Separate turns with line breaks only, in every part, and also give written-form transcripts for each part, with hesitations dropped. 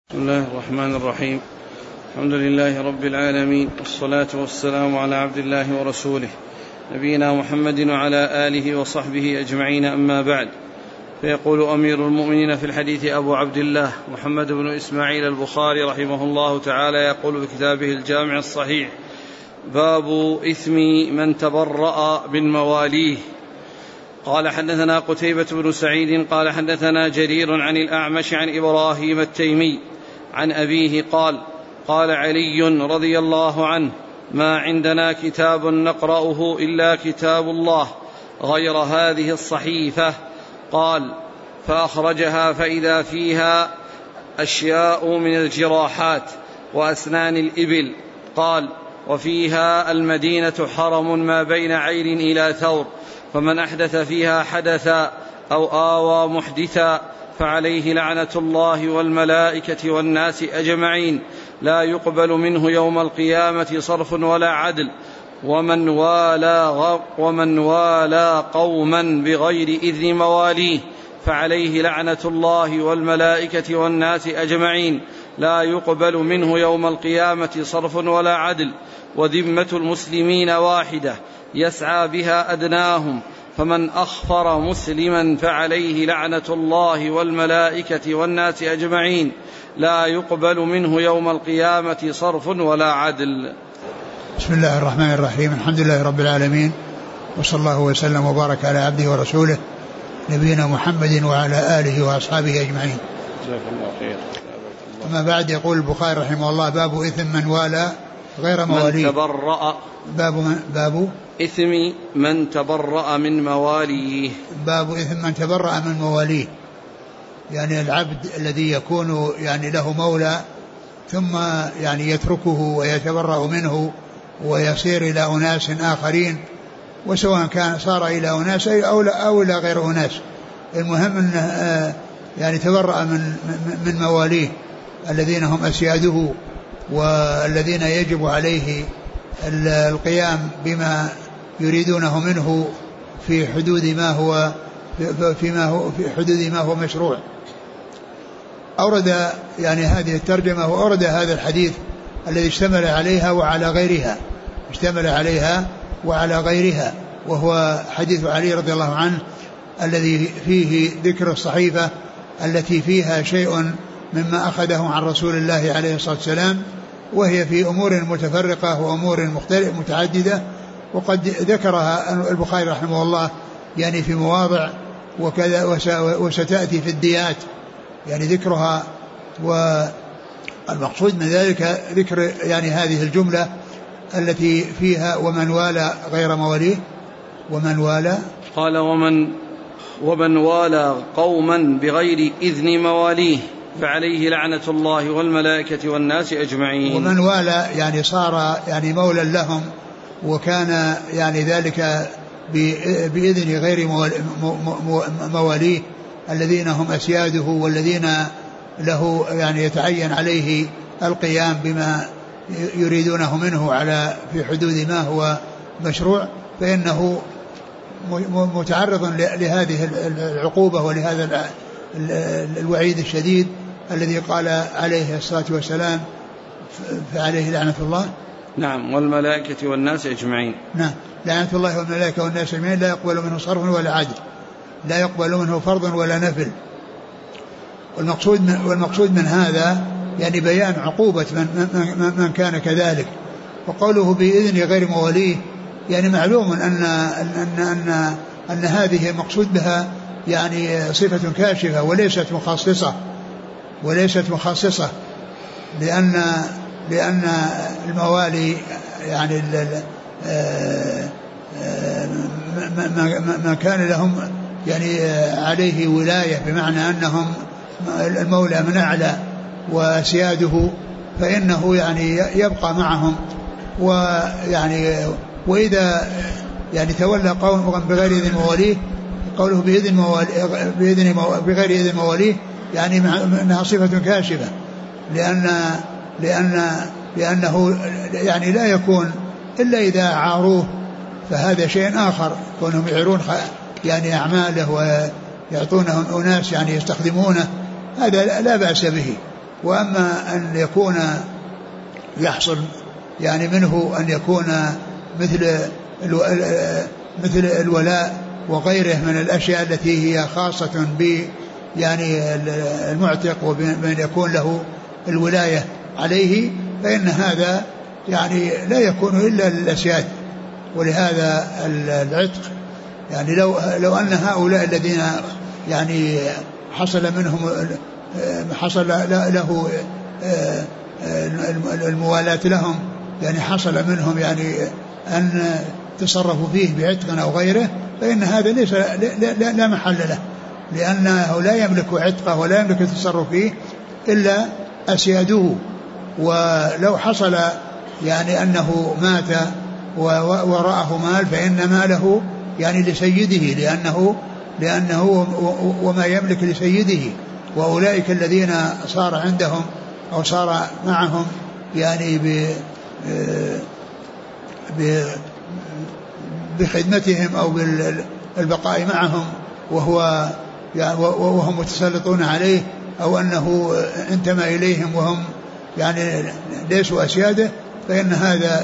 بسم الله الرحمن الرحيم. الحمد لله رب العالمين، والصلاة والسلام على عبد الله ورسوله نبينا محمد وعلى آله وصحبه أجمعين، أما بعد. فيقول أمير المؤمنين في الحديث أبو عبد الله محمد بن إسماعيل البخاري رحمه الله تعالى، يقول بكتابه الجامع الصحيح: باب إثم من تبرأ من مواليه. قال: حدثنا قتيبة بن سعيد قال: حدثنا جرير عن الأعمش عن إبراهيم التيمي عن أبيه قال: قال علي رضي الله عنه: ما عندنا كتاب نقرأه إلا كتاب الله غير هذه الصحيفة. قال: فأخرجها فإذا فيها أشياء من الجراحات وأسنان الإبل. قال: وفيها المدينة حرم ما بين عير إلى ثور، فمن أحدث فيها حدثا أو آوى محدثا فعليه لعنة الله والملائكة والناس أجمعين، لا يقبل منه يوم القيامة صرف ولا عدل. ومن والى قوما بغير إذن مواليه فعليه لعنة الله والملائكة والناس أجمعين، لا يقبل منه يوم القيامة صرف ولا عدل. وذمة المسلمين واحدة يسعى بها أدناهم، فمن أخفر مسلما فعليه لعنة الله والملائكة والناس أجمعين، لا يقبل منه يوم القيامة صرف ولا عدل.
بسم الله الرحمن الرحيم. الحمد لله رب العالمين، وصلى الله وسلم وبارك على عبده ورسوله نبينا محمد وعلى آله وأصحابه أجمعين. أما بعد، يقول البخاري رحمه الله: باب إثم من والى غير مواليه.
من تبرأ.
باب
إثم من تبرأ من مواليه.
باب إثم من تبرأ من مواليه، يعني العبد الذي يكون يعني له مولى ثم يعني يتركه ويتبرأ منه ويصير إلى أناس آخرين، وسواء كان صار إلى أناس أو إلى غير أناس، المهم أنه يعني تبرأ من مواليه الذين هم أسياده والذين يجب عليه القيام بما يريدونه منه في حدود ما هو مشروع. أورد يعني هذه الترجمة وأورد هذا الحديث الذي اشتمل عليها وعلى غيرها، وهو حديث علي رضي الله عنه الذي فيه ذكر الصحيفة التي فيها شيء مما أخذه عن رسول الله عليه الصلاة والسلام، وهي في أمور متفرقة وأمور متعددة، وقد ذكرها البخاري رحمه الله يعني في مواضع وكذا، وستأتي في الديات يعني ذكرها. والمقصود من ذلك ذكر يعني هذه الجملة التي فيها ومن والى غير مواليه. ومن والى،
قال: ومن والى قوما بغير إذن مواليه فعليه لعنة الله والملائكة والناس أجمعين.
ومن والى يعني صار يعني مولى لهم، وكان يعني ذلك بإذن غير مواليه الذين هم أسياده والذين له يعني يتعين عليه القيام بما يريدونه منه على في حدود ما هو مشروع، فإنه متعرض لهذه العقوبة ولهذا الوعيد الشديد الذي قال عليه الصلاة والسلام: فعليه لعنة الله.
نعم، والملائكة والناس أجمعين.
نعم، لعنة الله والملائكة والناس أجمعين، لا يقبل منه صرف ولا عدل، لا يقبل منه فرض ولا نفل. والمقصود من هذا يعني بيان عقوبة من كان كذلك. وقوله بإذن غير مواليه يعني معلوم أن هذه مقصود بها يعني صفة كاشفة وليست مخصصة، لأن الموالي يعني ما كان لهم يعني عليه ولاية، بمعنى أنهم المولى من أعلى وسياده، فإنه يعني يبقى معهم. ويعني وإذا يعني تولى قوم بغير إذن مواليه، قوله بغير إذن مواليه يعني أنها صفة كاشفة، لأنه يعني لا يكون إلا إذا عاروه، فهذا شيء آخر، كونهم يعيرون يعني أعماله ويعطونهم أناس يعني يستخدمونه، هذا لا بأس به. وأما أن يكون يحصل يعني منه أن يكون مثل الولاء وغيره من الأشياء التي هي خاصة ب يعني المعتق وبمن يكون له الولاية عليه، فإن هذا يعني لا يكون إلا للأسياد. ولهذا العتق يعني لو أن هؤلاء الذين يعني حصل له الموالاة لهم يعني حصل منهم يعني أن تصرفوا فيه بعتق أو غيره، فإن هذا ليس لا محل له، لأنه لا يملك عتقه ولا يملك التصرف فيه إلا أسياده. ولو حصل يعني أنه مات وراءه مال فإن ماله يعني لسيده، لأنه وما يملك لسيده. وأولئك الذين صار عندهم أو صار معهم يعني بخدمتهم أو بالبقاء معهم وهم متسلطون عليه، أو أنه انتمى إليهم وهم يعني ليسوا أسياده، فإن هذا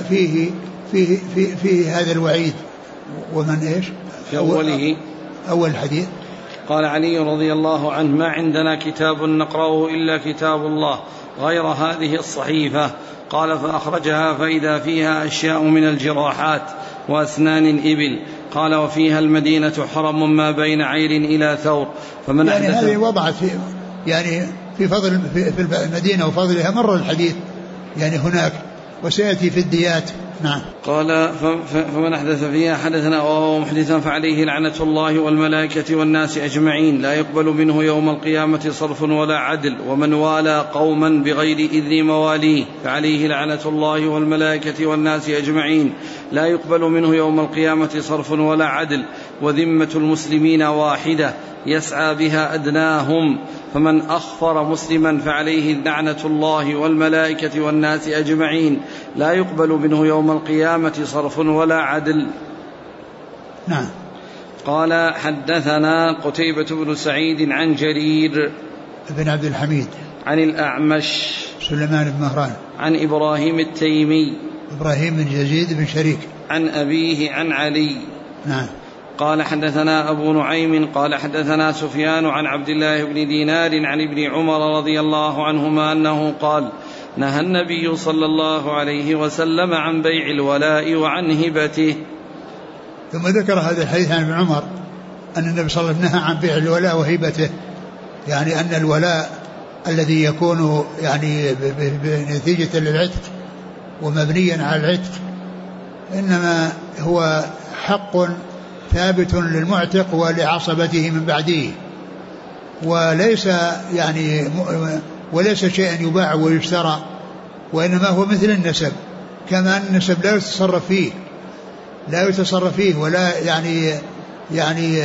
فيه هذا الوعيد. ومن إيش
في أوله
أول الحديث
قال علي رضي الله عنه: ما عندنا كتاب نقرأه إلا كتاب الله غير هذه الصحيفة. قال: فأخرجها فإذا فيها أشياء من الجراحات وأسنان الإبل. قال: وفيها المدينة حرم ما بين عير إلى ثور. فمن
يعني هذه وضعت في فضل في المدينة وفضلها مر الحديث يعني هناك، وسيأتي في الديات. نعم.
قال: فمن أحدث فيها حدثنا وهو محدثا فعليه لعنة الله والملائكة والناس أجمعين، لا يقبل منه يوم القيامة صرف ولا عدل. ومن والى قوما بغير إذن مواليه فعليه لعنة الله والملائكة والناس أجمعين، لا يقبل منه يوم القيامة صرف ولا عدل. وذمة المسلمين واحدة يسعى بها أدناهم، فمن أخفر مسلما فعليه لعنة الله والملائكة والناس أجمعين، لا يقبل منه يوم القيامة صرف ولا عدل.
نعم.
قال: حدثنا قتيبة بن سعيد عن جرير
بن عبد الحميد
عن الأعمش
سليمان بن مهران
عن إبراهيم التيمي
إبراهيم بن يزيد بن شريك
عن أبيه عن علي.
نعم.
قال: حدثنا أبو نعيم قال: حدثنا سفيان عن عبد الله بن دينار عن ابن عمر رضي الله عنهما أنه قال: نهى النبي صلى الله عليه وسلم عن بيع الولاء وعن هبته.
ثم ذكر هذا الحديث عن ابن عمر أن النبي صلى الله عليه وسلم نهى عن بيع الولاء وهبته، يعني أن الولاء الذي يكون يعني بنتيجة للعتق ومبنيا على العتق إنما هو حق ثابت للمعتق ولعصبته من بعده، وليس شيئا يباع ويشترى، وإنما هو مثل النسب، كما أن النسب لا يتصرف فيه ولا يعني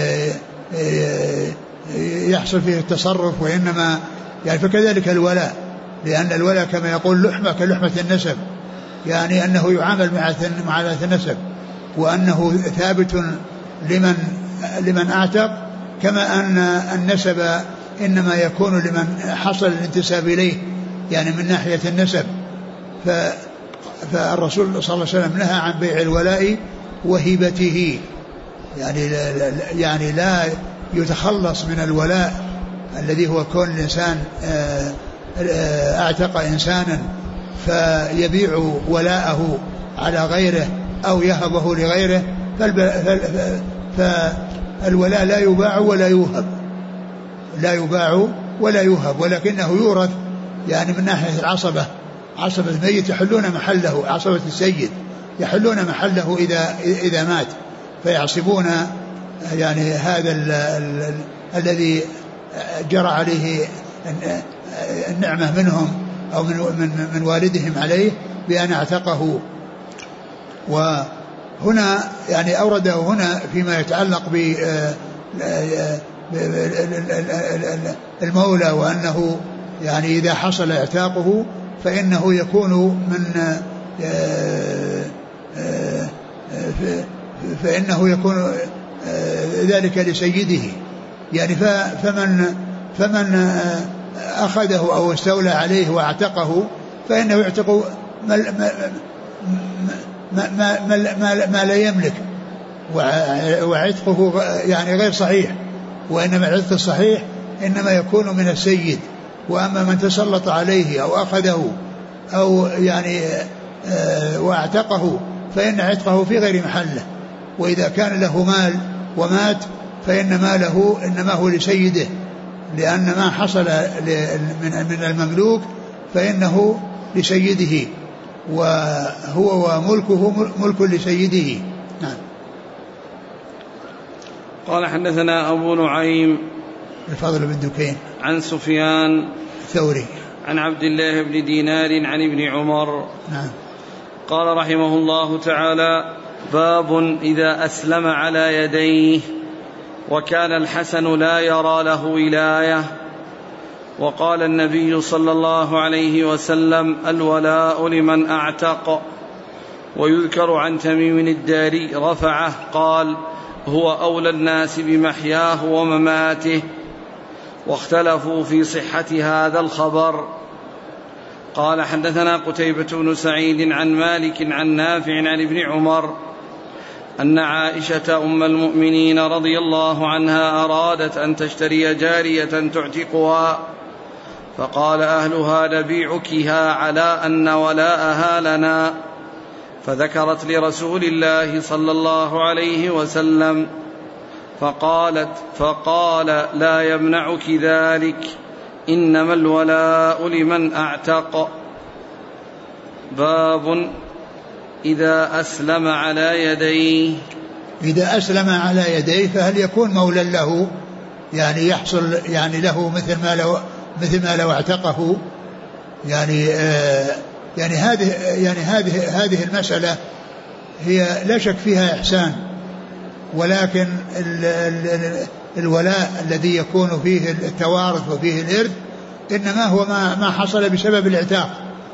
يحصل فيه التصرف، وإنما يعني فكذلك الولاء، لأن الولاء كما يقول لحمة كلحمة النسب، يعني أنه يعامل معاملة النسب، وأنه ثابت لمن أعتق، كما أن النسب إنما يكون لمن حصل الانتساب إليه يعني من ناحية النسب. فالرسول صلى الله عليه وسلم نهى عن بيع الولاء وهبته، يعني لا يتخلص من الولاء الذي هو كون الإنسان أعتق إنسانا فيبيع ولاءه على غيره أو يهبه لغيره، فالولاء لا يباع ولا يوهب، ولكنه يورث يعني من ناحية العصبة، عصبة الميت يحلون محله، عصبة السيد يحلون محله إذا مات، فيعصبون يعني هذا الذي جرى عليه النعمة منهم أو من والدهم عليه بأن اعتقه. وهنا يعني أورده هنا فيما يتعلق بالمولى، وأنه يعني إذا حصل اعتاقه فإنه يكون فإنه يكون ذلك لسيده، يعني فمن أخذه أو استولى عليه واعتقه فإنه يعتق ما لا يملك، وعتقه يعني غير صحيح، وإنما العتق الصحيح إنما يكون من السيد. وأما من تسلط عليه أو أخذه أو يعني واعتقه فإن عتقه في غير محله. وإذا كان له مال ومات فإن ماله إنما هو لسيده، لأن ما حصل من المملوك فإنه لسيده، وهو وملكه ملك لسيده. نعم.
قال حدثنا أبو نعيم
الفضل بن دكين
عن سفيان
الثوري
عن عبد الله بن دينار عن ابن عمر.
نعم.
قال رحمه الله تعالى: باب إذا أسلم على يديه وكان الحسن لا يرى له ولاية. وقال النبي صلى الله عليه وسلم: الولاء لمن أعتق. ويذكر عن تميم الداري رفعه قال: هو أولى الناس بمحياه ومماته. واختلفوا في صحة هذا الخبر. قال حدثنا قتيبة بن سعيد عن مالك عن نافع عن ابن عمر أن عائشة أم المؤمنين رضي الله عنها أرادت أن تشتري جارية تعتقها، فقال أهلها: نبيعكها على أن ولاءها لنا. فذكرت لرسول الله صلى الله عليه وسلم فقال: لا يمنعك ذلك، إنما الولاء لمن أعتق. باب إذا أسلم على يديه.
إذا أسلم على يديه فهل يكون مولا له، يعني يحصل يعني له مثل ما لو اعتقه؟ يعني هذه المسألة هي لا شك فيها إحسان، ولكن الولاء الذي يكون فيه التوارث وفيه الإرث إنما هو ما حصل بسبب الاعتاق.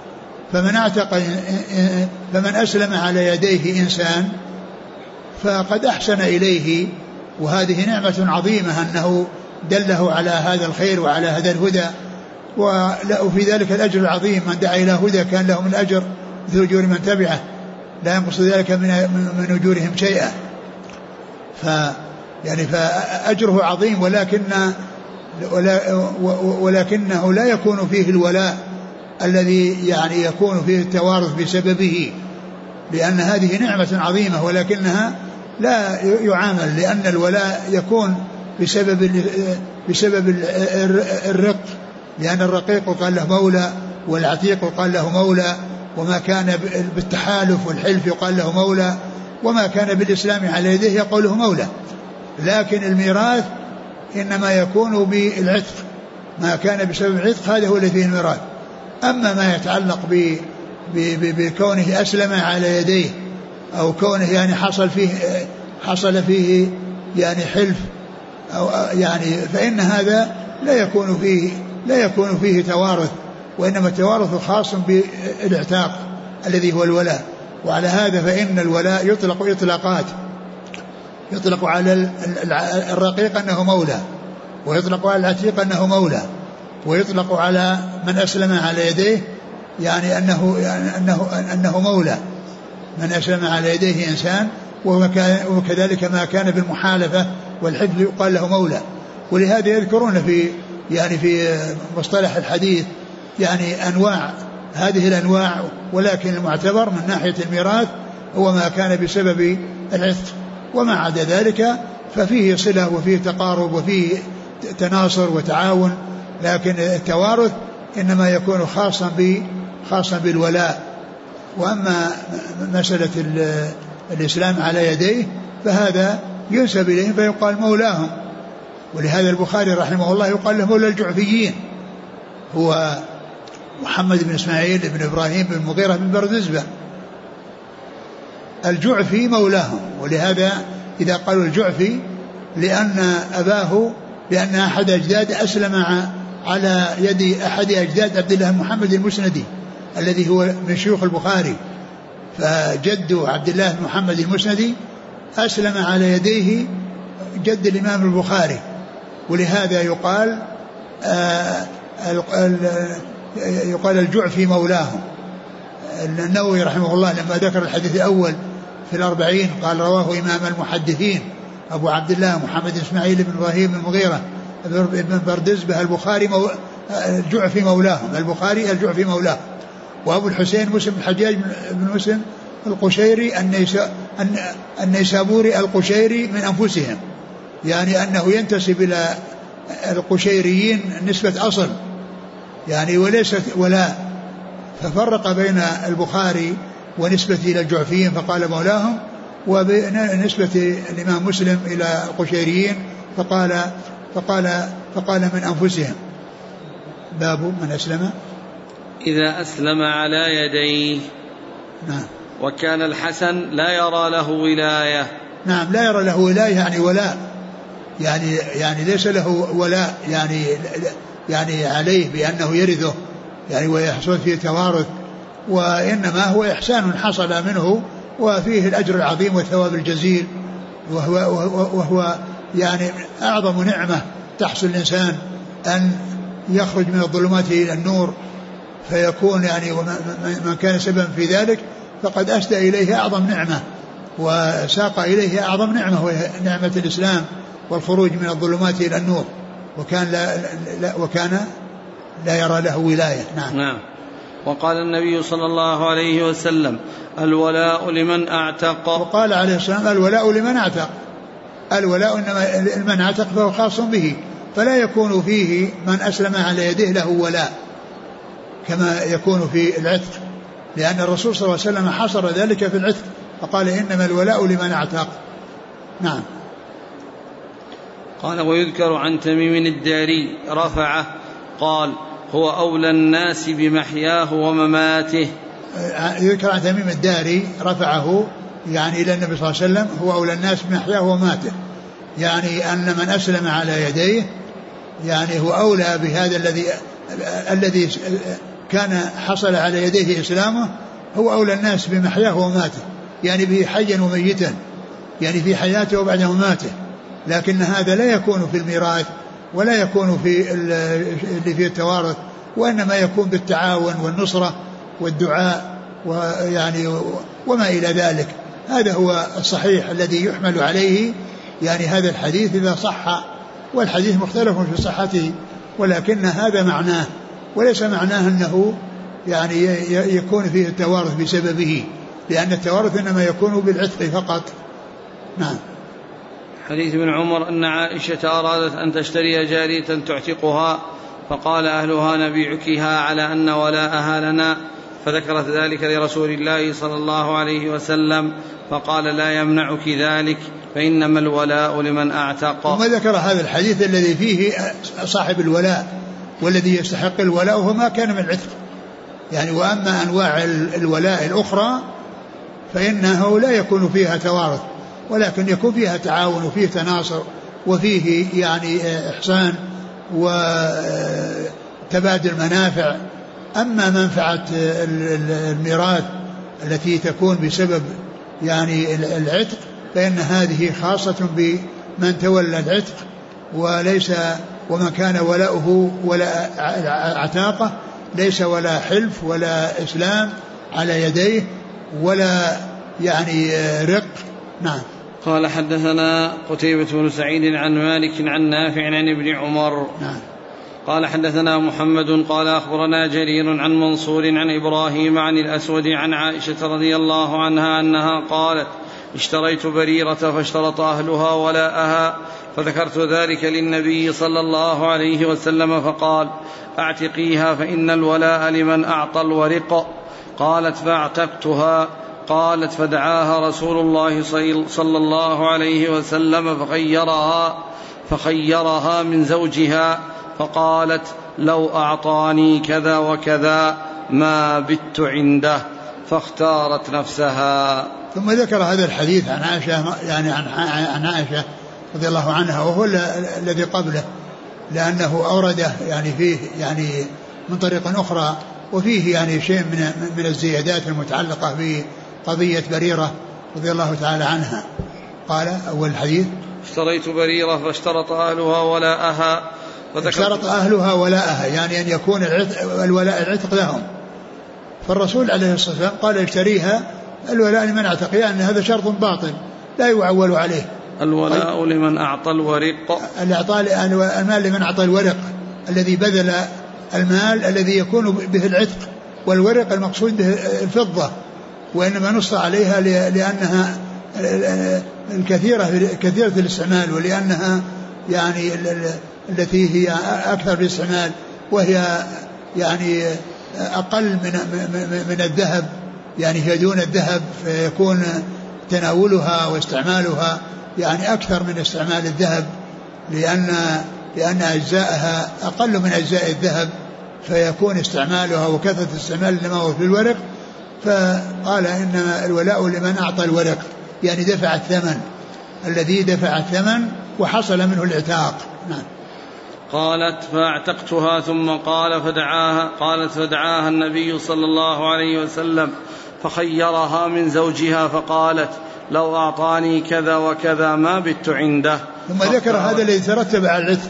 فمن أسلم على يديه إنسان فقد أحسن إليه، وهذه نعمة عظيمة أنه دله على هذا الخير وعلى هذا الهدى، وفي ذلك الأجر العظيم. من دعا إلى هدى كان له من الأجر مثل أجور من تبعه لا ينقص ذلك من أجورهم شيئا. فأجره عظيم، ولكنه لا يكون فيه الولاء الذي يعني يكون فيه التوارث بسببه، لأن هذه نعمة عظيمة ولكنها لا يعامل، لأن الولاء يكون بسبب الرق، لأن الرقيق قال له مولى والعتيق قال له مولى، وما كان بالتحالف والحلف يقال له مولى، وما كان بالإسلام على يديه يقول له مولى. لكن الميراث إنما يكون بالعتق، ما كان بسبب العتق هذا هو الذي فيه الميراث. أما ما يتعلق بكونه أسلم على يديه أو كونه يعني حصل فيه يعني حلف أو يعني، فإن هذا لا يكون فيه توارث، وإنما التوارث خاص بالاعتاق الذي هو الولاء. وعلى هذا فإن الولاء يطلق إطلاقات، يطلق على الرقيق أنه مولى، ويطلق على العتيق أنه مولى، ويطلق على من أسلم على يديه يعني أنه مولى، من أسلم على يديه إنسان، وكذلك ما كان بالمحالفة والحلف يقال له مولى. ولهذا يذكرون في مصطلح الحديث يعني أنواع، هذه الأنواع، ولكن المعتبر من ناحية الميراث هو ما كان بسبب العتق، وما عدا ذلك ففيه صلة وفيه تقارب وفيه تناصر وتعاون. لكن التوارث إنما يكون خاصا بالولاء. وأما مسألة الإسلام على يديه فهذا ينسب إليهم فيقال مولاهم. ولهذا البخاري رحمه الله يقال له مولى الجعفيين، هو محمد بن إسماعيل بن إبراهيم بن مغيرة بن بردزبة الجعفي مولاهم. ولهذا إذا قالوا الجعفي لأن أحد أجداد أسلم على يد أحد أجداد عبد الله محمد المسندي الذي هو من شيوخ البخاري، فجد عبد الله محمد المسندي أسلم على يديه جد الإمام البخاري. ولهذا يقال يقال الجوع في مولاهم. النووي رحمه الله لما ذكر الحديث الأول في 40 قال رواه إمام المحدثين أبو عبد الله محمد إسماعيل بن إبراهيم المغيرة بن بردزبة البخاري الجوع في مولاهم، البخاري الجوع في مولاهم. وأبو الحسين مسلم الحجاج بن مسلم القشيري النيسابوري القشيري من أنفسهم، يعني أنه ينتسب إلى القشيريين نسبة أصل يعني وليست ولا، ففرق بين البخاري ونسبة إلى الجعفيين فقال مولاهم، وبنسبة الإمام مسلم إلى القشيريين فقال من أنفسهم. باب من أسلم
إذا أسلم على يديه.
نعم.
وكان الحسن لا يرى له ولاية.
نعم لا يرى له ولاية يعني ولاء، يعني ليس له ولاء يعني عليه بأنه يرثه يعني ويحصل فيه توارث، وإنما هو إحسان حصل منه وفيه الأجر العظيم والثواب الجزيل، وهو يعني أعظم نعمة تحصل الإنسان أن يخرج من الظلمات إلى النور، فيكون يعني من كان سببا في ذلك فقد أسدى إليه أعظم نعمة وساق إليه أعظم نعمة وهي نعمة الإسلام والخروج من الظلمات إلى النور، وكان لا يرى له ولاية.
نعم. وقال النبي صلى الله عليه وسلم الولاء لمن أعتق.
وقال عليه السلام الولاء لمن أعتق، الولاء إنما لمن أعتق فهو خاص به، فلا يكون فيه من أسلم على يده له ولاء كما يكون في العتق، لأن الرسول صلى الله عليه وسلم حصر ذلك في العتق فقال إنما الولاء لمن أعتق. نعم.
قال ويذكر عن تميم الداري رفعه قال هو أولى الناس بمحياه ومماته.
يذكر عن تميم الداري رفعه يعني إلى النبي صلى الله عليه وسلم هو أولى الناس بمحياه ومماته، يعني أن من أسلم على يديه يعني هو أولى بهذا الذي كان حصل على يديه إسلامه، هو أولى الناس بمحياه ومماته، يعني به حيا وميتا، يعني في حياته وبعد مماته، لكن هذا لا يكون في الميراث ولا يكون في اللي فيه التوارث، وإنما يكون بالتعاون والنصرة والدعاء ويعني وما إلى ذلك. هذا هو الصحيح الذي يحمل عليه يعني هذا الحديث إذا صح، والحديث مختلف في صحته، ولكن هذا معناه، وليس معناه أنه يعني يكون فيه التوارث بسببه، لأن التوارث إنما يكون بالعتق فقط. نعم.
حديث ابن عمر أن عائشة أرادت أن تشتري جارية تعتقها فقال أهلها نبيعكها على أن ولاءها لنا، فذكرت ذلك لرسول الله صلى الله عليه وسلم فقال لا يمنعك ذلك فإنما الولاء لمن أعتق.
ثم ذكر هذا الحديث الذي فيه صاحب الولاء والذي يستحق الولاء هو ما كان من العتق يعني، وأما أنواع الولاء الأخرى فإنه لا يكون فيها توارث، ولكن يكون فيها تعاون وفيه تناصر وفيه يعني إحسان وتبادل منافع. أما منفعة الميراث التي تكون بسبب يعني العتق فإن هذه خاصة بمن تولى العتق، وليس ومن كان ولاؤه ولا عتاقة ليس ولا حلف ولا إسلام على يديه ولا يعني رق. نعم.
قال حدثنا قتيبة بن سعيد عن مالك عن نافع عن ابن عمر.
نعم.
قال حدثنا محمد قال أخبرنا جرير عن منصور عن إبراهيم عن الأسود عن عائشة رضي الله عنها أنها قالت اشتريت بريرة فاشترط أهلها ولاءها فذكرت ذلك للنبي صلى الله عليه وسلم فقال اعتقيها فإن الولاء لمن أعطى الورق. قالت فاعتقتها. قالت فدعاها رسول الله صلى الله عليه وسلم فخيرها من زوجها فقالت لو أعطاني كذا وكذا ما بت عنده، فاختارت نفسها.
ثم ذكر هذا الحديث عن عائشة يعني عن عائشة رضي الله عنها وهو الذي قبله، لأنه أورده يعني فيه يعني من طريق أخرى وفيه يعني شيء من الزيادات المتعلقة بقضية بريرة رضي الله تعالى عنها. قال أول الحديث
اشتريت بريرة فاشترط أهلها ولاءها
اشترط أهلها ولاءها، يعني أن يكون الولاء العتق لهم. فالرسول عليه الصلاة والسلام قال اشتريها الولاء لمن اعتق، يعني هذا شرط باطل لا يعول عليه.
الولاء لمن أعطى الورق،
المال لمن أعطى الورق الذي بذل المال الذي يكون به العتق، والورق المقصود به الفضة، وإنما نص عليها لأنها كثيرة الاستعمال، ولأنها يعني التي هي أكثر في الاستعمال، وهي يعني أقل من الذهب، يعني هي دون الذهب، فيكون تناولها واستعمالها يعني أكثر من استعمال الذهب، لأن أجزاءها أقل من أجزاء الذهب، فيكون استعمالها وكثرة استعمال لما هو في الورق. فقال إن الولاء لمن أعطى الورق، يعني دفع الثمن، الذي دفع الثمن وحصل منه العتاق. نعم.
قالت فاعتقتها ثم قالت فدعاها النبي صلى الله عليه وسلم فخيرها من زوجها فقالت لو أعطاني كذا وكذا ما بت عنده.
ثم ذكر هذا الذي ترتب على العتق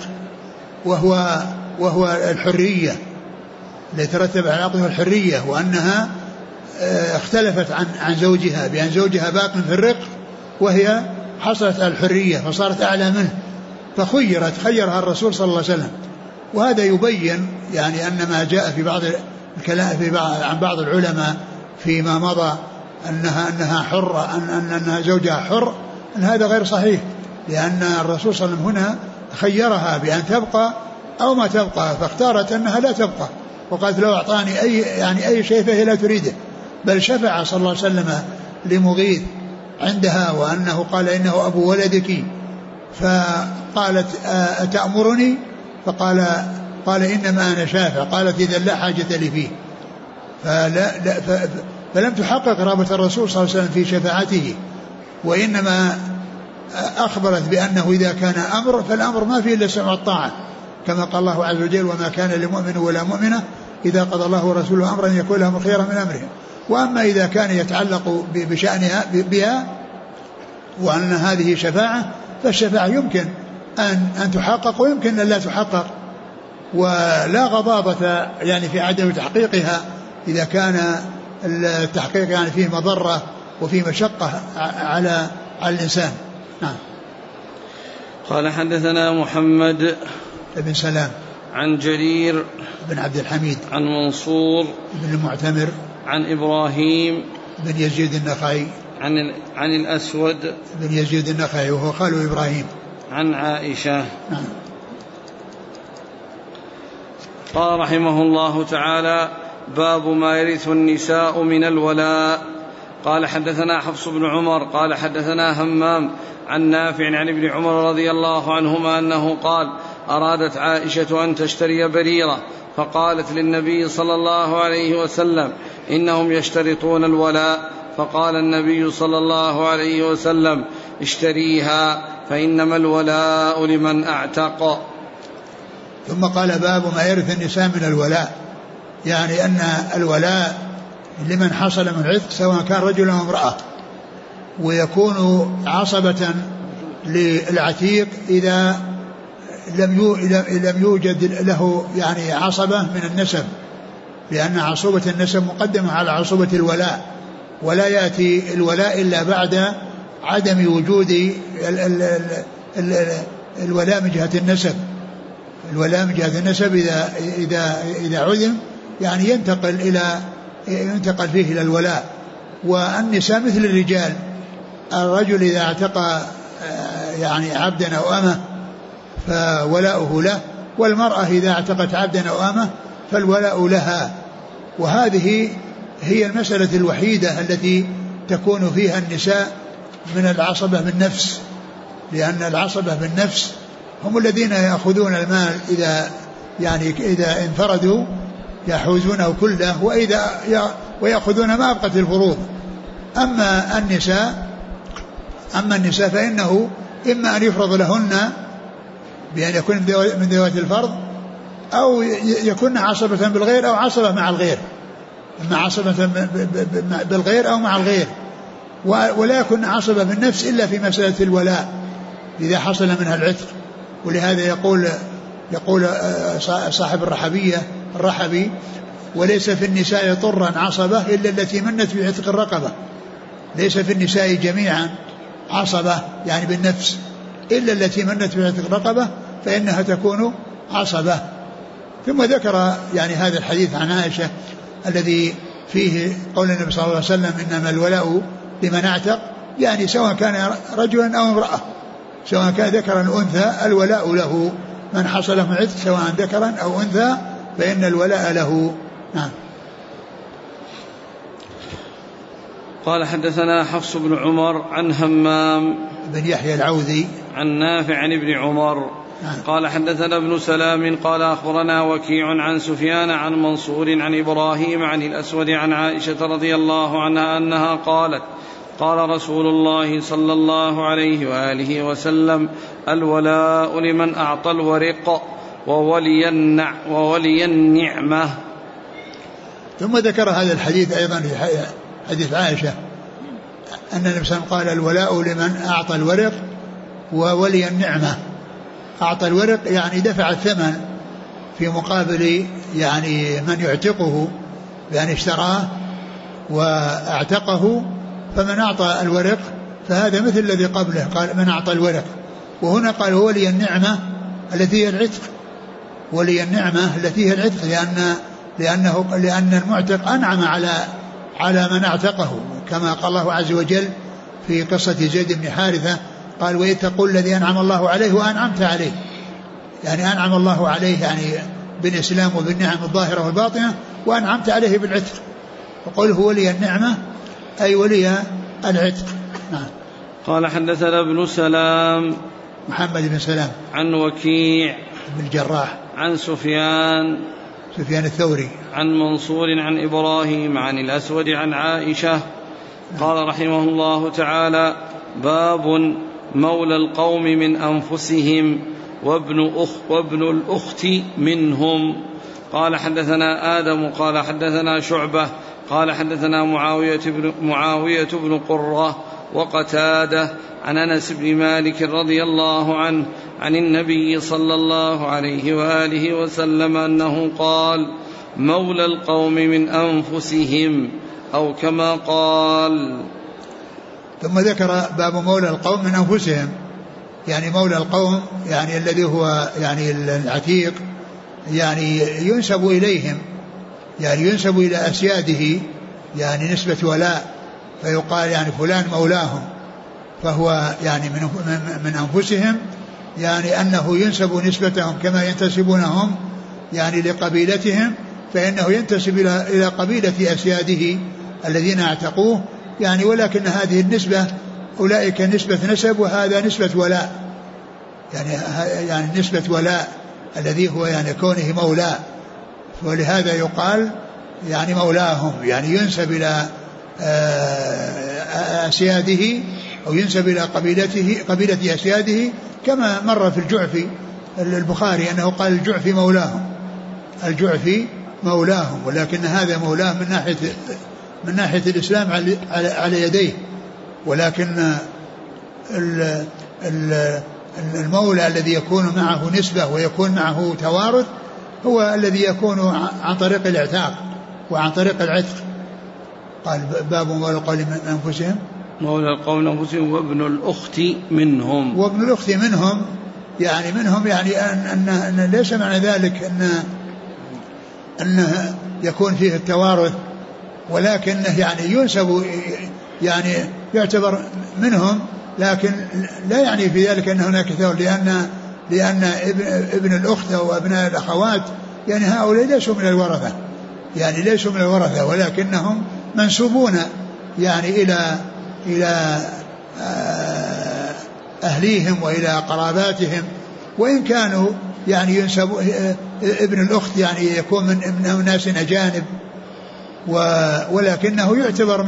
وهو الحرية، الذي ترتب على العقد الحرية، وأنها اختلفت عن زوجها بأن زوجها باق في الرق وهي حصلت على الحرية فصارت أعلى منه، خيرها الرسول صلى الله عليه وسلم. وهذا يبين يعني أن ما جاء في بعض الكلام عن بعض العلماء فيما مضى أنها حرة، أنها زوجها حر، أن هذا غير صحيح، لأن الرسول صلى الله عليه وسلم هنا خيرها بأن تبقى أو ما تبقى، فاختارت أنها لا تبقى، وقالت لو أعطاني أي شيء فهي لا تريده. بل شفع صلى الله عليه وسلم لمغيث عندها، وأنه قال إنه أبو ولدك، فقالت أتأمرني؟ قال إنما أنا شافع. قالت إذا لا حاجة لي فيه. فلم تحقق رغبة الرسول صلى الله عليه وسلم في شفاعته، وإنما أخبرت بأنه إذا كان أمر فالأمر ما فيه إلا السمع والطاعة، كما قال الله عز وجل وما كان لمؤمن ولا مؤمنة إذا قضى الله ورسوله أمرا يكون لهم الخيرة من أمرهم. وأما إذا كان يتعلق بشأنها بها وأن هذه شفاعة، فالشفاعة يمكن أن تحقق ويمكن أن لا تحقق، ولا غضاضة يعني في عدم تحقيقها إذا كان التحقيق يعني فيه مضرة وفيه مشقة على الإنسان. نعم.
قال حدثنا محمد
بن سلام
عن جرير
بن عبد الحميد
عن منصور
بن المعتمر عن
إبراهيم
بن يزيد النخعي
عن الأسود
بن يزيد النخعي وهو خاله إبراهيم
عن عائشة.
نعم.
قال رحمه الله تعالى باب ما يرث النساء من الولاء. قال حدثنا حفص بن عمر قال حدثنا همام عن نافع عن ابن عمر رضي الله عنهما أنه قال أرادت عائشة أن تشتري بريرة فقالت للنبي صلى الله عليه وسلم إنهم يشترطون الولاء، فقال النبي صلى الله عليه وسلم اشتريها فإنما الولاء لمن أعتق.
ثم قال باب ما يرث النساء من الولاء، يعني أن الولاء لمن حصل من العتق سواء كان رجل أو امرأة، ويكون عصبة للعتيق إذا لم يوجد له يعني عصبة من النسب، لأن عصوبة النسب مقدمة على عصوبة الولاء، ولا يأتي الولاء إلا بعد عدم وجود الولاء من جهة النسب. الولاء من جهة النسب إذا عدم يعني ينتقل فيه إلى الولاء. والنساء مثل الرجال، الرجل إذا اعتق يعني عبدا أو أمه فولاؤه له، والمرأة إذا اعتقت عبدا أو أمه فالولاء لها. وهذه هي المسألة الوحيدة التي تكون فيها النساء من العصبة بالنفس، لأن العصبة بالنفس هم الذين يأخذون المال إذا انفردوا يحوزونه كله، ويأخذون ما أبقت الفروض. أما النساء فإنه إما أن يفرض لهن بأن يكون من ذوات الفرض، أو يكون عصبة بالغير أو عصبة مع الغير، إما عصبة بالغير أو مع الغير، ولا يكون عصبة بالنفس إلا في مسألة الولاء إذا حصل منها العتق. ولهذا يقول يقول صاحب الرحبي: وليس في النساء طرا عصبة إلا التي منت بعتق الرقبة. ليس في النساء جميعا عصبة يعني بالنفس إلا التي منت بعتق الرقبة فإنها تكون عصبة. ثم ذكر يعني هذا الحديث عن عائشة الذي فيه قول النبي صلى الله عليه وسلم: إنما الولاء لمن اعتق، يعني سواء كان رجلا أو امرأة، سواء كان ذكرا أو أنثى الولاء له، من حصل من عتق سواء ذكرا أو أنثى فإن الولاء له. نعم.
قال: حدثنا حفص بن عمر عن همام
بن يحيى العوذي
عن نافع عن ابن عمر.
نعم.
قال: حدثنا ابن سلام قال: أخبرنا وكيع عن سفيان عن منصور عن إبراهيم عن الأسود عن عائشة رضي الله عنها أنها قالت: قال رسول الله صلى الله عليه وآله وسلم: الولاء لمن أعطى الورق وولي النعمة.
ثم ذكر هذا الحديث أيضا في حديث عائشة أن النبي صلى الله عليه وسلم قال: الولاء لمن أعطى الورق وولي النعمة. أعطى الورق يعني دفع الثمن في مقابل يعني من يعتقه بأن اشتراه واعتقه، فمن أعطى الورق فهذا مثل الذي قبله، قال من أعطى الورق، وهنا قال ولي النعمة التي هي العتق، ولي النعمة التي هي العتق، لأن المعتق أنعم على من اعتقه، كما قال الله عز وجل في قصة زيد بن حارثة قال: وإذ تقول الذي أنعم الله عليه وأنعمت عليه، يعني أنعم الله عليه يعني بالإسلام وبالنعم الظاهرة والباطنة، وأنعمت عليه بالعتق، وقل هو ولي النعمة أي ولي العتق. نعم.
قال: حدثنا ابن سلام
محمد بن سلام
عن وكيع
بن الجراح
عن سفيان
الثوري
عن منصور عن إبراهيم عن الأسود عن عائشة. قال رحمه الله تعالى: باب مولى القوم من أنفسهم وابن الأخت منهم. قال: حدثنا آدم قال: حدثنا شعبة قال: حدثنا معاوية بن قرة وقتادة عن أنس بن مالك رضي الله عنه عن النبي صلى الله عليه وآله وسلم أنه قال: مولى القوم من أنفسهم، أو كما قال.
ثم ذكر باب مولى القوم من أنفسهم، يعني مولى القوم يعني الذي هو يعني العتيق، يعني ينسب إليهم، يعني ينسب إلى أسياده، يعني نسبة ولاء، فيقال يعني فلان مولاهم، فهو يعني من أنفسهم، يعني أنه ينسب نسبتهم كما ينتسبونهم يعني لقبيلتهم، فإنه ينتسب إلى قبيلة أسياده الذين اعتقوه، يعني ولكن هذه النسبة أولئك نسبة نسب وهذا نسبة ولاء، يعني نسبة ولاء الذي هو يعني كونه مولا، ولهذا يقال يعني مولاهم، يعني ينسب إلى أسياده أو ينسب إلى قبيلة أسياده، كما مر في الجعفي البخاري أنه قال الجعفي مولاهم، ولكن هذا مولاه من ناحية الإسلام على يديه، ولكن المولى الذي يكون معه نسبة ويكون معه توارث هو الذي يكون عن طريق الاعتاق وعن طريق العتق. قال: باب مولى القوم من أنفسهم،
مولى القوم من أنفسهم وابن الأخت منهم.
وابن الأخت منهم يعني أن ليس معنى ذلك أنه يكون فيه التوارث، ولكنه يعني ينسب، يعني يعتبر منهم، لكن لا يعني في ذلك أن هناك تورث، لأن ابن الأخت وابناء الأخوات يعني هؤلاء ليسوا من الورثة، ولكنهم منسوبون يعني إلى أهليهم وإلى قراباتهم، وإن كانوا يعني ينسب ابن الأخت يعني يكون من ناس أجانب، ولكنه يعتبر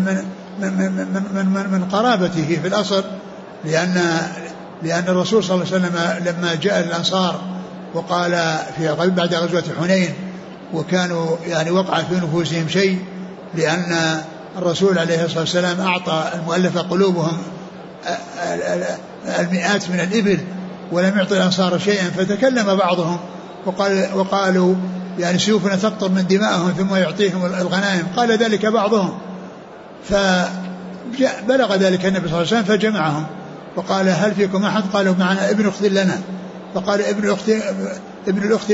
من قرابته في الأصل، لأن الرسول صلى الله عليه وسلم لما جاء الأنصار وقال بعد غزوة حنين وكانوا يعني وقع في نفوسهم شيء، لأن الرسول عليه الصلاة والسلام أعطى المؤلفة قلوبهم المئات من الإبل، ولم يعطي الأنصار شيئا، فتكلم بعضهم وقالوا يعني سيوفنا تقطر من دمائهم ثم يعطيهم الغنائم. قال ذلك بعضهم، فبلغ ذلك النبي صلى الله عليه وسلم فجمعهم وقال هل فيكم أحد؟ قالوا معنا ابن أخت لنا. فقال ابن الأخت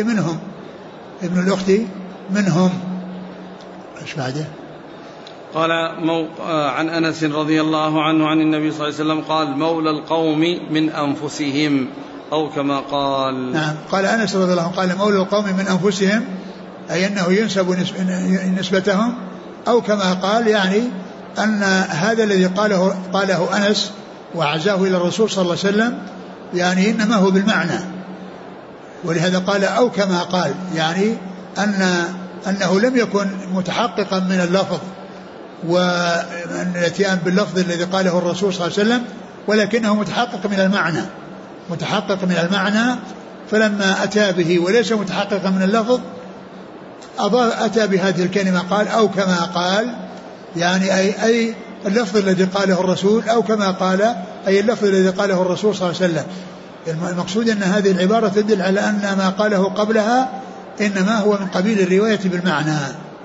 منهم. ايش بعده؟
قال عن أنس رضي الله عنه عن النبي صلى الله عليه وسلم قال مولى القوم من أنفسهم أو كما قال.
نعم، قال أنس رضي الله عنه قال مولى القوم من أنفسهم، أي أنه ينسب نسبتهم، أو كما قال يعني أن هذا الذي قاله أنس وعزاه إلى الرسول صلى الله عليه وسلم يعني إنما هو بالمعنى، ولهذا قال أو كما قال، يعني أنه لم يكن متحققا من اللفظ والاتيان باللفظ الذي قاله الرسول صلى الله عليه وسلم، ولكنه متحقق من المعنى، فلما أتى به وليس متحققا من اللفظ أتى بهذه الكلمة قال أو كما قال، يعني أي اللفظ الذي قاله الرسول، أو كما قال أي اللفظ الذي قاله الرسول صلى الله عليه وسلم. المقصود أن هذه العبارة تدل على أن ما قاله قبلها إنما هو من قبيل الرواية بالمعنى.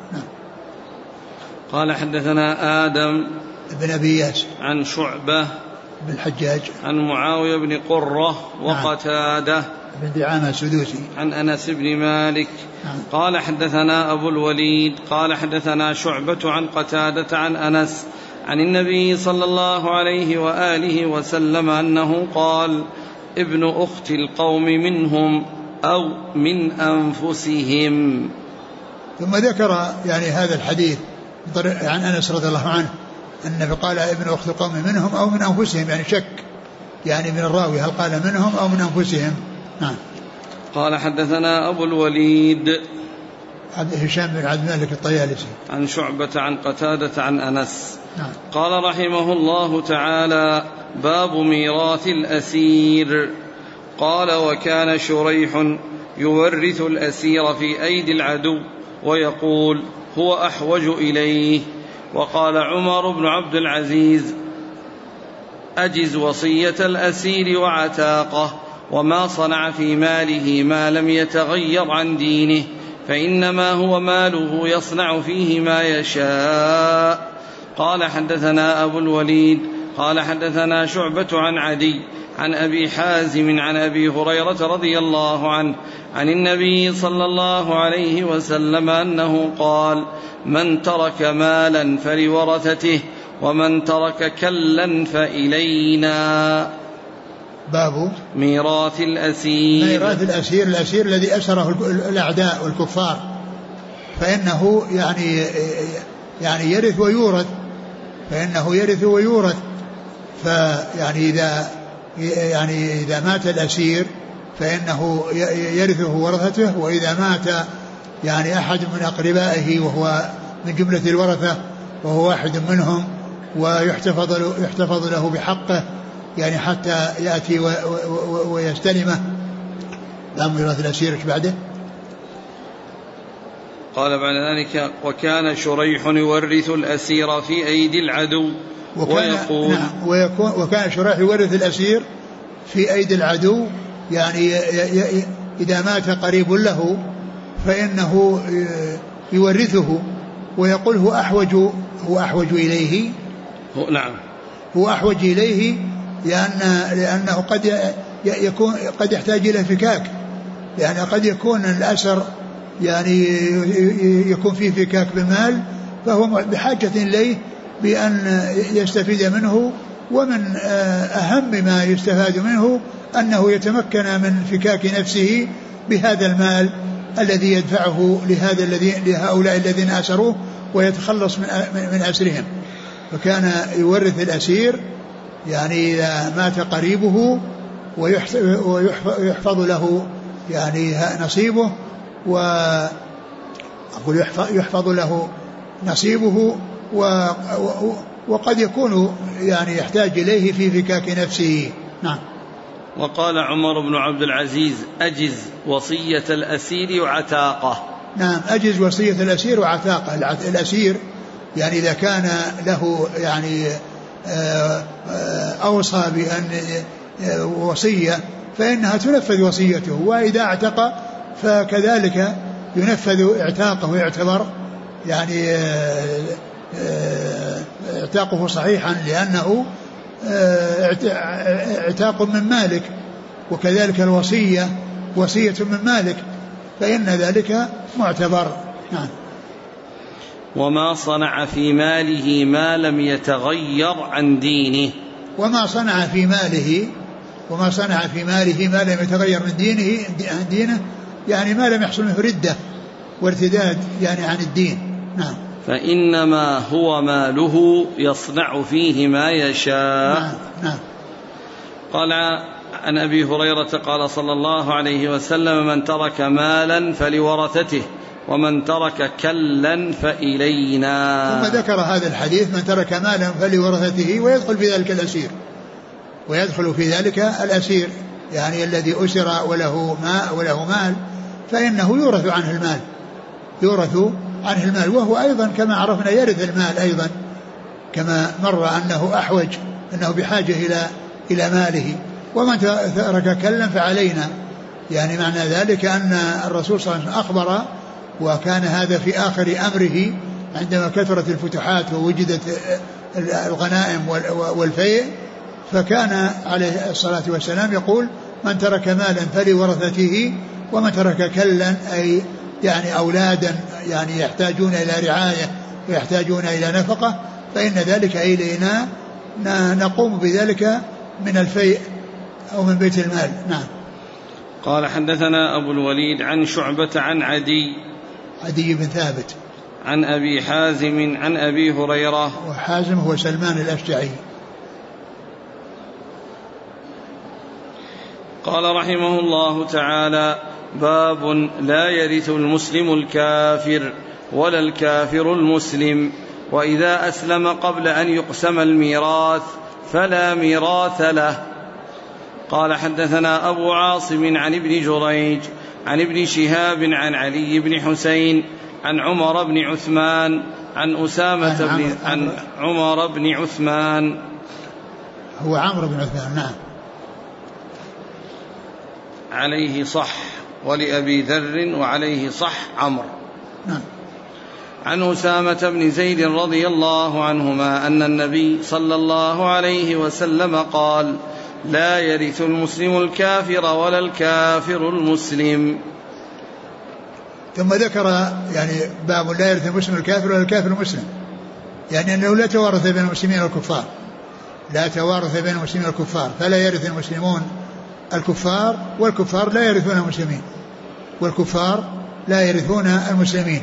قال حدثنا آدم
بن أبي ياس
عن شعبة
بن الحجاج
عن معاوية بن قرة وقتادة
بن دعامة السدوسي
عن أنس بن مالك قال حدثنا أبو الوليد قال حدثنا شعبة عن قتادة عن أنس عن النبي صلى الله عليه وآله وسلم أنه قال ابن أخت القوم منهم أو من أنفسهم.
ثم ذكر يعني هذا الحديث عن أنس رضي الله عنه أنه قال ابن أخت القوم منهم أو من أنفسهم، يعني شك يعني من الراوي هل قال منهم أو من أنفسهم. نعم.
قال حدثنا أبو الوليد
هشام بن عبد الملك الطيالسي
عن شعبة عن قتادة عن أنس.
نعم.
قال رحمه الله تعالى باب ميراث الأسير. قال وكان شريح يورث الأسير في أيدي العدو ويقول هو أحوج إليه. وقال عمر بن عبد العزيز أجز وصية الأسير وعتاقه وما صنع في ماله ما لم يتغير عن دينه فإنما هو ماله يصنع فيه ما يشاء. قال حدثنا أبو الوليد قال حدثنا شعبة عن عدي عن أبي حازم عن أبي هريرة رضي الله عنه عن النبي صلى الله عليه وسلم أنه قال من ترك مالا فلورثته ومن ترك كلا فإلينا.
باب
ميراث الأسير.
ميراث الأسير، الأسير الذي أسره الأعداء والكفار، فإنه يعني يرث ويورث، فإنه يرث ويورث. فيعني إذا مات الأسير فإنه يرثه ورثته، وإذا مات يعني أحد من أقربائه وهو من جملة الورثة وهو واحد منهم ويحتفظ له بحقه يعني حتى يأتي ويستلمه. لا ميراث الأسير. ايش بعده؟
قال بعد ذلك وكان شريح يورث الأسير في أيدي العدو ويقول
وكان شريح يورث الأسير في أيدي العدو، يعني إذا مات قريب له فإنه يورثه ويقول هو أحوج إليه.
نعم،
هو أحوج إليه لأنه قد يحتاج إلى فكاك، يعني قد يكون الأسر يعني يكون فيه فكاك بالمال، فهو بحاجة إليه بأن يستفيد منه. ومن أهم ما يستفاد منه أنه يتمكن من فكاك نفسه بهذا المال الذي يدفعه لهؤلاء الذين أسروه ويتخلص من أسرهم. فكان يورث الأسير يعني إذا مات قريبه ويحفظ له يعني نصيبه، يحفظ له نصيبه، وقد يكون يعني يحتاج إليه في فكاك نفسه. نعم.
وقال عمر بن عبد العزيز أجز وصية الأسير وعتاقه.
نعم، أجز وصية الأسير وعتاقه. الأسير يعني إذا كان له يعني أوصى بأن وصية فإنها تنفذ وصيته، وإذا اعتق فكذلك ينفذ اعتاقه ويعتبر يعني اعتاقه صحيحا، لأنه اعتاق من مالك، وكذلك الوصية وصية من مالك، فإن ذلك معتبر. نعم.
وما صنع في ماله ما لم يتغير عن دينه.
وما صنع في ماله ما لم يتغير من دينه يعني ما لم يحصل منه ردة وارتداد يعني عن الدين. نعم.
فإنما هو ماله يصنع فيه ما يشاء.
نعم. نعم.
قال عن أبي هريرة قال صلى الله عليه وسلم: من ترك مالا فلورثته ومن ترك كلا فإلينا.
ثم ذكر هذا الحديث: من ترك مالا فلورثته، ويدخل في ذلك الأسير يعني الذي أسر وله مال، فإنه يورث عنه المال، وهو أيضا كما عرفنا يرث المال أيضا، كما مر أنه بحاجة إلى ماله. ومن ترك كلا فعلينا، يعني معنى ذلك أن الرسول صلى الله عليه وسلم أخبر، وكان هذا في آخر أمره عندما كثرت الفتوحات ووجدت الغنائم والفيء، فكان عليه الصلاة والسلام يقول: من ترك مالا فلورثته، ومن ترك كلا أي يعني أولادا يعني يحتاجون إلى رعاية ويحتاجون إلى نفقة، فإن ذلك إلينا نقوم بذلك من الفيء أو من بيت المال. نعم.
قال: حدثنا أبو الوليد عن شعبة عن
عدي بن ثابت
عن أبي حازم عن أبي هريرة.
وحازم هو سلمان الأشجعي.
قال رحمه الله تعالى: باب لا يرث المسلم الكافر ولا الكافر المسلم، وإذا أسلم قبل أن يقسم الميراث فلا ميراث له. قال: حدثنا أبو عاصم عن ابن جريج عن ابن شهاب عن علي بن حسين عن عمر بن عثمان عن أسامة عن عمر بن عثمان.
هو عمرو بن عثمان. نعم.
عليه صح، ولأبي ذر وعليه صح عمرو.
نعم.
عن أسامة بن زيد رضي الله عنهما أن النبي صلى الله عليه وسلم قال: لا يرث المسلم الكافر ولا الكافر المسلم.
ثم ذكر يعني باب لا يرث المسلم الكافر ولا الكافر المسلم، يعني أنه لا توارث بين المسلمين والكفار، فلا يرث المسلمون الكفار، والكفار لا يرثون المسلمين.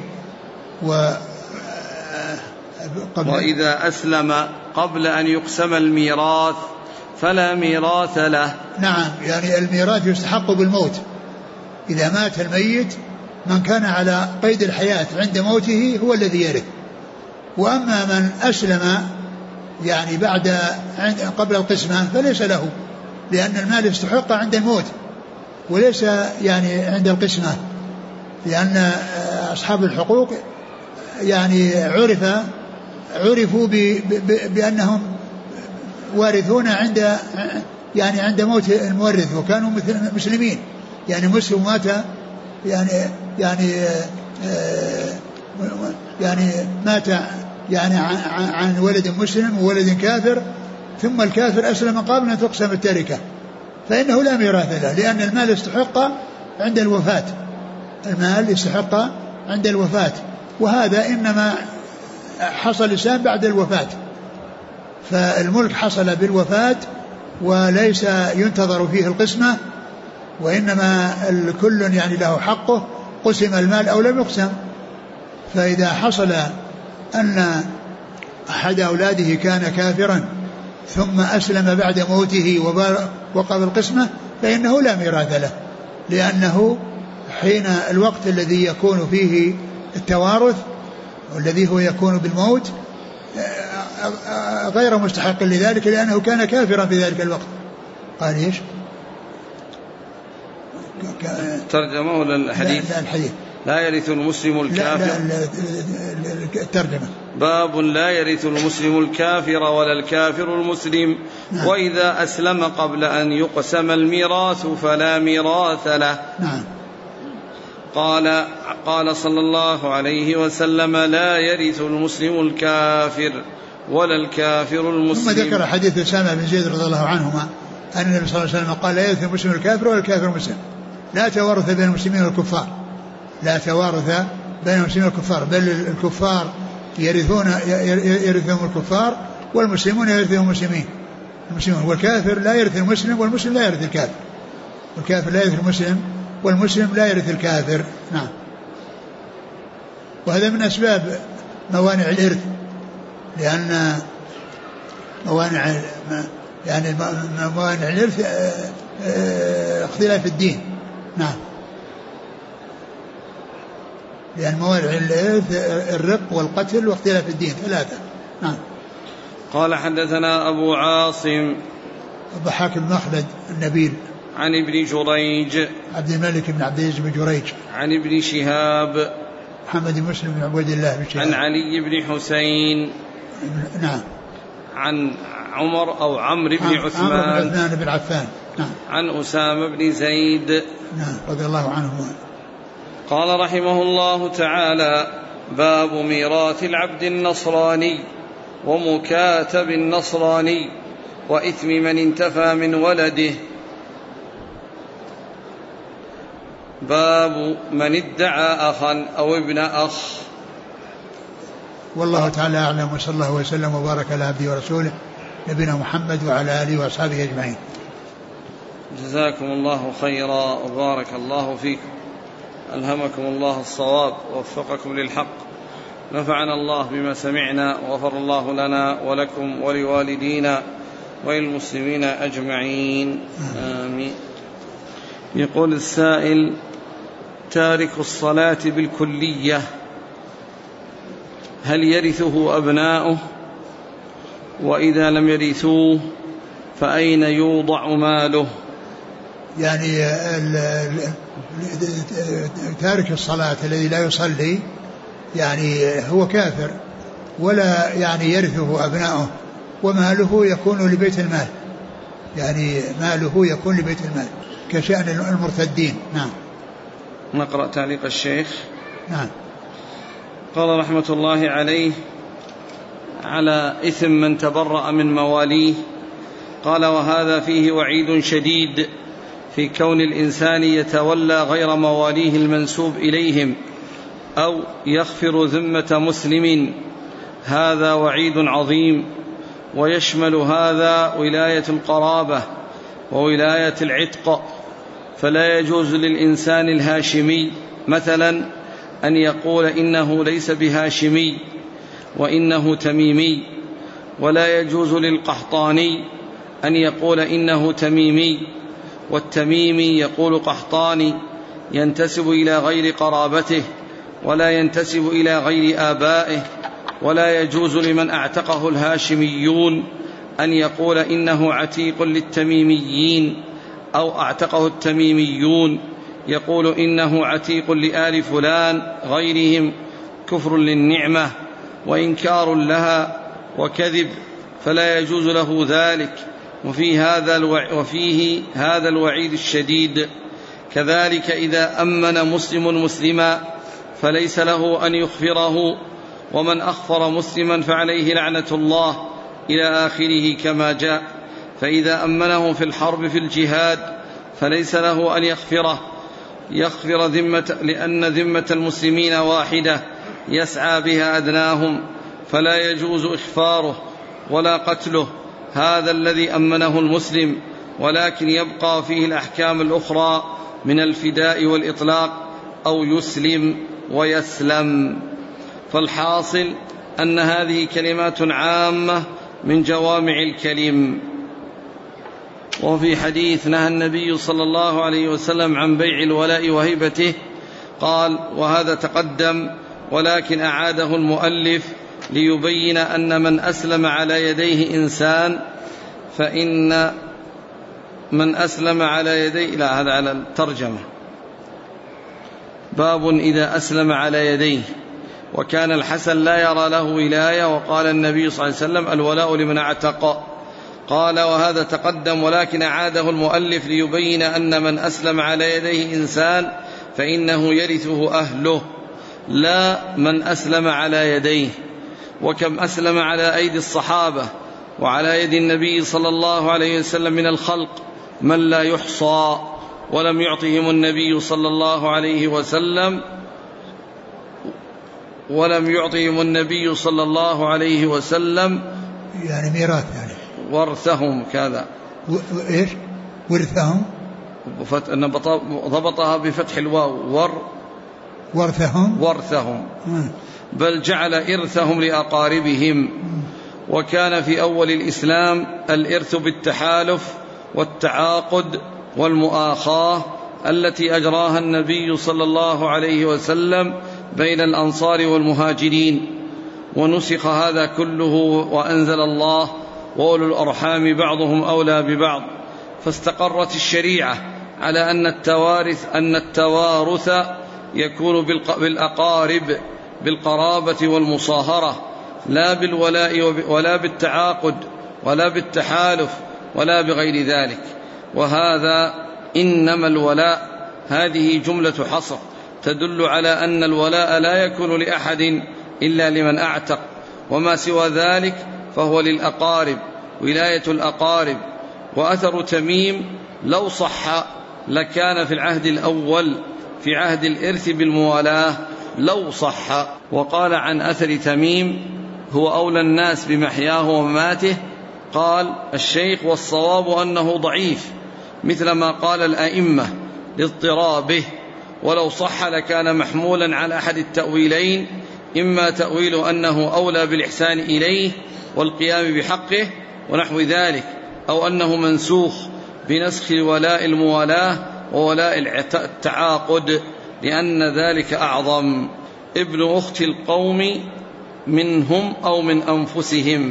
وإذا أسلم قبل أن يقسم الميراث فلا ميراث له.
نعم، يعني الميراث يستحق بالموت. إذا مات الميت من كان على قيد الحياة عند موته هو الذي يرث، وأما من أسلم يعني قبل القسمة فليس له، لأن المال يستحق عند الموت وليس يعني عند القسمة، لأن أصحاب الحقوق يعني عرفوا بأنهم وارثون عند موت المورث، وكانوا مثل مسلمين، يعني مسلم مات يعني مات يعني عن ولد مسلم وولد كافر، ثم الكافر أسلم قبل أن تقسم التركة، فإنه لا ميراث له، لأن المال يستحق عند الوفاة، وهذا إنما حصل الإسلام بعد الوفاة، فالملك حصل بالوفاة وليس ينتظر فيه القسمة، وإنما الكل يعني له حقه، قسم المال أو لم يقسم. فإذا حصل أن أحد أولاده كان كافرا ثم أسلم بعد موته وقبل القسمة فإنه لا ميراث له، لأنه حين الوقت الذي يكون فيه التوارث والذي هو يكون بالموت غير مستحق لذلك، لأنه كان كافرا في ذلك الوقت. قال إيش؟
ترجمة ولا الحديث؟
لا الحديث.
لا يرث المسلم الكافر.
لا الترجمة.
باب لا يرث المسلم الكافر ولا الكافر المسلم. وإذا أسلم قبل أن يقسم الميراث فلا ميراث له. قال صلى الله عليه وسلم لا يرث المسلم الكافر ولا الكافر المسلم.
ثم ذكر حديث أسامة بن زيد رضي الله عنهما أن النبي صلى الله عليه وسلم قال لا يرث المسلم الكافر ولا الكافر المسلم. لا توارث بين المسلمين والكفار، لا توارث بين المسلمين والكفار، بل الكفار يرثهم الكفار والمسلمون يرثهم المسلمين. والكافر لا يرث المسلم والمسلم لا يرث الكافر، والكافر لا يرث المسلم والمسلم لا يرث الكافر. نعم. وهذا من أسباب موانع الإرث، لأن موانع الإرث اختلاف الدين. نعم. لأن موانع الإرث الرق والقتل واختلاف الدين ثلاثة. نعم.
قال حدثنا أبو عاصم
الضحاك بن مخلد النبيل
عن ابن جريج
عبد الملك بن عبد العزيز بن جريج
عن ابن شهاب
محمد بن مسلم بن عبد الله بن شهاب
عن علي بن حسين.
نعم.
عن عمر أو عمرو بن عثمان
بن عفان. نعم.
عن أسامة بن زيد.
نعم رضي الله عنهما.
قال رحمه الله تعالى باب ميراث العبد النصراني ومكاتب النصراني وإثم من انتفى من ولده. باب من ادعى أخا أو ابن أخ.
والله تعالى أعلم، وصلى الله وسلم وبارك على عبده ورسوله نبينا محمد وعلى آله وأصحابه أجمعين.
جزاكم الله خيرا وبارك الله فيكم، ألهمكم الله الصواب ووفقكم للحق، نفعنا الله بما سمعنا وغفر الله لنا ولكم ولوالدينا وللمسلمين أجمعين آمين. يقول السائل: تارك الصلاة بالكلية هل يرثه أبناؤه؟ وإذا لم يرثوه فأين يوضع ماله؟
يعني تارك الصلاة الذي لا يصلي يعني هو كافر، ولا يعني يرثه أبناؤه، وماله يكون لبيت المال، يعني ماله يكون لبيت المال كشأن المرتدين. نعم.
نقرأ تعليق الشيخ.
نعم.
قال رحمة الله عليه: على إثم من تبرأ من مواليه. قال: وهذا فيه وعيد شديد في كون الإنسان يتولى غير مواليه المنسوب إليهم أو يغفر ذمة مسلم، هذا وعيد عظيم، ويشمل هذا ولاية القرابة وولاية العتق. فلا يجوز للإنسان الهاشمي مثلا أن يقول إنه ليس بهاشمي وإنه تميمي، ولا يجوز للقحطاني أن يقول إنه تميمي، والتميمي يقول قحطاني، ينتسب إلى غير قرابته ولا ينتسب إلى غير آبائه. ولا يجوز لمن اعتقه الهاشميون أن يقول إنه عتيق للتميميين، أو اعتقه التميميون يقول إنه عتيق لآل فلان غيرهم، كفر للنعمة وإنكار لها وكذب، فلا يجوز له ذلك. وفيه هذا الوعيد الشديد. كذلك إذا أمن مسلم مسلما فليس له أن يخفره، ومن أخفر مسلما فعليه لعنة الله إلى آخره كما جاء. فإذا أمنه في الحرب في الجهاد فليس له أن يخفر ذمة، لأن ذمة المسلمين واحدة يسعى بها أدناهم، فلا يجوز إخفاره ولا قتله هذا الذي أمنه المسلم، ولكن يبقى فيه الأحكام الأخرى من الفداء والإطلاق أو يسلم ويسلم. فالحاصل أن هذه كلمات عامة من جوامع الكلم. وفي حديث نهى النبي صلى الله عليه وسلم عن بيع الولاء وهبته، قال: وهذا تقدم ولكن أعاده المؤلف ليبين أن من أسلم على يديه إنسان فإن من أسلم على يديه، لا هذا على الترجمة، باب إذا أسلم على يديه، وكان الحسن لا يرى له ولاية، وقال النبي صلى الله عليه وسلم: الولاء لمن اعتق. قال: وهذا تقدم، ولكن أعاده المؤلف ليبين أن من أسلم على يديه إنسان فإنه يرثه أهله، لا من أسلم على يديه. وكم أسلم على أيدي الصحابة وعلى يد النبي صلى الله عليه وسلم من الخلق من لا يحصى، ولم يعطهم النبي صلى الله عليه وسلم
يعني ميراث، يعني
ورثهم كذا.
إيش ورثهم؟
أن ضبطها بفتح الواو، ورثهم بل جعل إرثهم لأقاربهم. وكان في أول الإسلام الإرث بالتحالف والتعاقد والمؤاخاة التي أجراها النبي صلى الله عليه وسلم بين الأنصار والمهاجرين، ونسخ هذا كله وأنزل الله: وأولو الأرحام بعضهم أولى ببعض. فاستقرت الشريعة على أن التوارث يكون بالأقارب، بالقرابة والمصاهرة، لا بالولاء ولا بالتعاقد ولا بالتحالف ولا بغير ذلك. وهذا إنما الولاء هذه جملة حصر تدل على أن الولاء لا يكون لأحد إلا لمن أعتق، وما سوى ذلك فهو للأقارب، ولاية الأقارب. وأثر تميم لو صح لكان في العهد الأول في عهد الإرث بالموالاة لو صح. وقال عن أثر تميم: هو أولى الناس بمحياه ومماته. قال الشيخ: والصواب أنه ضعيف مثل ما قال الأئمة لاضطرابه، ولو صح لكان محمولا على أحد التأويلين: إما تأويل أنه أولى بالإحسان إليه والقيام بحقه ونحو ذلك، أو أنه منسوخ بنسخ ولاء الموالاة وولاء التعاقد، لأن ذلك أعظم. ابن أخت القوم منهم أو من أنفسهم.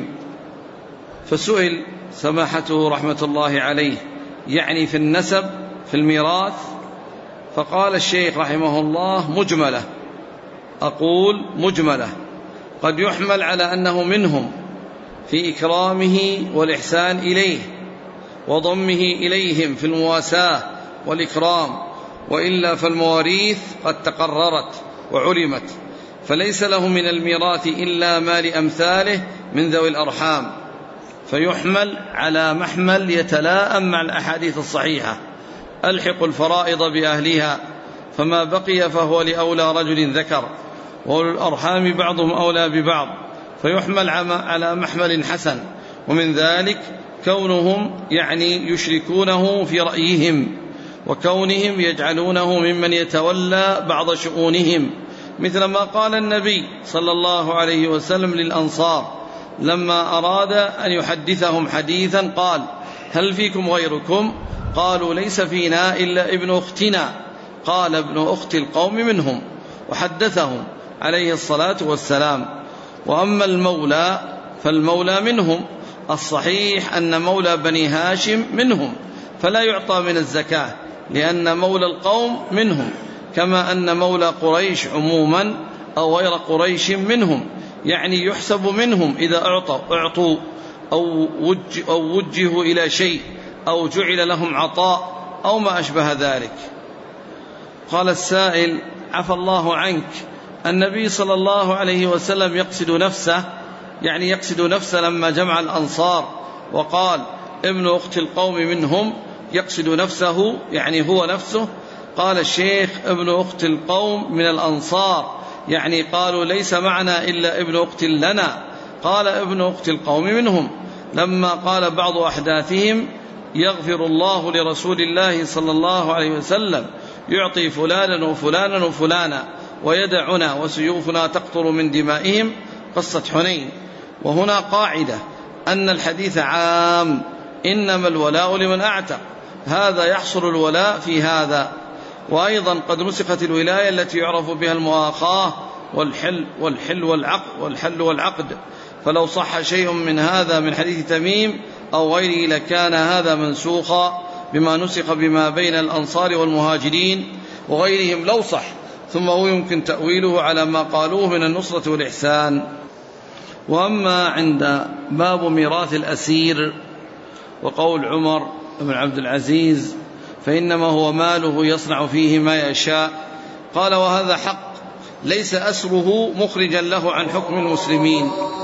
فسئل سماحته رحمة الله عليه يعني في النسب في الميراث، فقال الشيخ رحمه الله: مجملة. أقول مجملة قد يحمل على أنه منهم في إكرامه والإحسان إليه وضمه إليهم في المواساة والإكرام، وإلا فالمواريث قد تقررت وعلمت، فليس له من الميراث إلا ما لأمثاله من ذوي الأرحام، فيحمل على محمل يتلاءم مع الأحاديث الصحيحة: ألحق الفرائض بأهلها، فما بقي فهو لأولى رجل ذكر، وأولو الأرحام بعضهم أولى ببعض، فيحمل على محمل حسن. ومن ذلك كونهم يعني يشركونه في رأيهم، وكونهم يجعلونه ممن يتولى بعض شؤونهم، مثل ما قال النبي صلى الله عليه وسلم للأنصار لما أراد أن يحدثهم حديثا قال: هل فيكم غيركم؟ قالوا: ليس فينا إلا ابن أختنا. قال: ابن أخت القوم منهم، وحدثهم عليه الصلاة والسلام. وأما المولى فالمولى منهم، الصحيح أن مولى بني هاشم منهم، فلا يعطى من الزكاة لأن مولى القوم منهم، كما أن مولى قريش عموما أو غير قريش منهم، يعني يحسب منهم إذا أعطوا أو وجهوا إلى شيء أو جعل لهم عطاء أو ما أشبه ذلك. قال السائل: عفى الله عنك، النبي صلى الله عليه وسلم يقصد نفسه لما جمع الأنصار وقال ابن أخت القوم منهم، يقصد نفسه يعني هو نفسه. قال الشيخ: ابن أخت القوم من الأنصار، يعني قالوا ليس معنا إلا ابن أخت لنا. قال: ابن أخت القوم منهم، لما قال بعض أحداثهم: يغفر الله لرسول الله صلى الله عليه وسلم، يعطي فلانا وفلانا وفلانا ويدعنا وسيوفنا تقطر من دمائهم، قصة حنين. وهنا قاعدة أن الحديث عام: إنما الولاء لمن أعتق، هذا يحصل الولاء في هذا. وأيضا قد نسخت الولاية التي يعرف بها المؤاخاة والحل والعقد، فلو صح شيء من هذا من حديث تميم أو غيره لكان هذا منسوخا بما نسخ بما بين الأنصار والمهاجرين وغيرهم لو صح، ثم هو يمكن تأويله على ما قالوه من النصرة والإحسان. وأما عند باب ميراث الأسير وقول عمر بن عبد العزيز فإنما هو ماله يصنع فيه ما يشاء، قال وهذا حق، ليس أسره مخرجا له عن حكم المسلمين،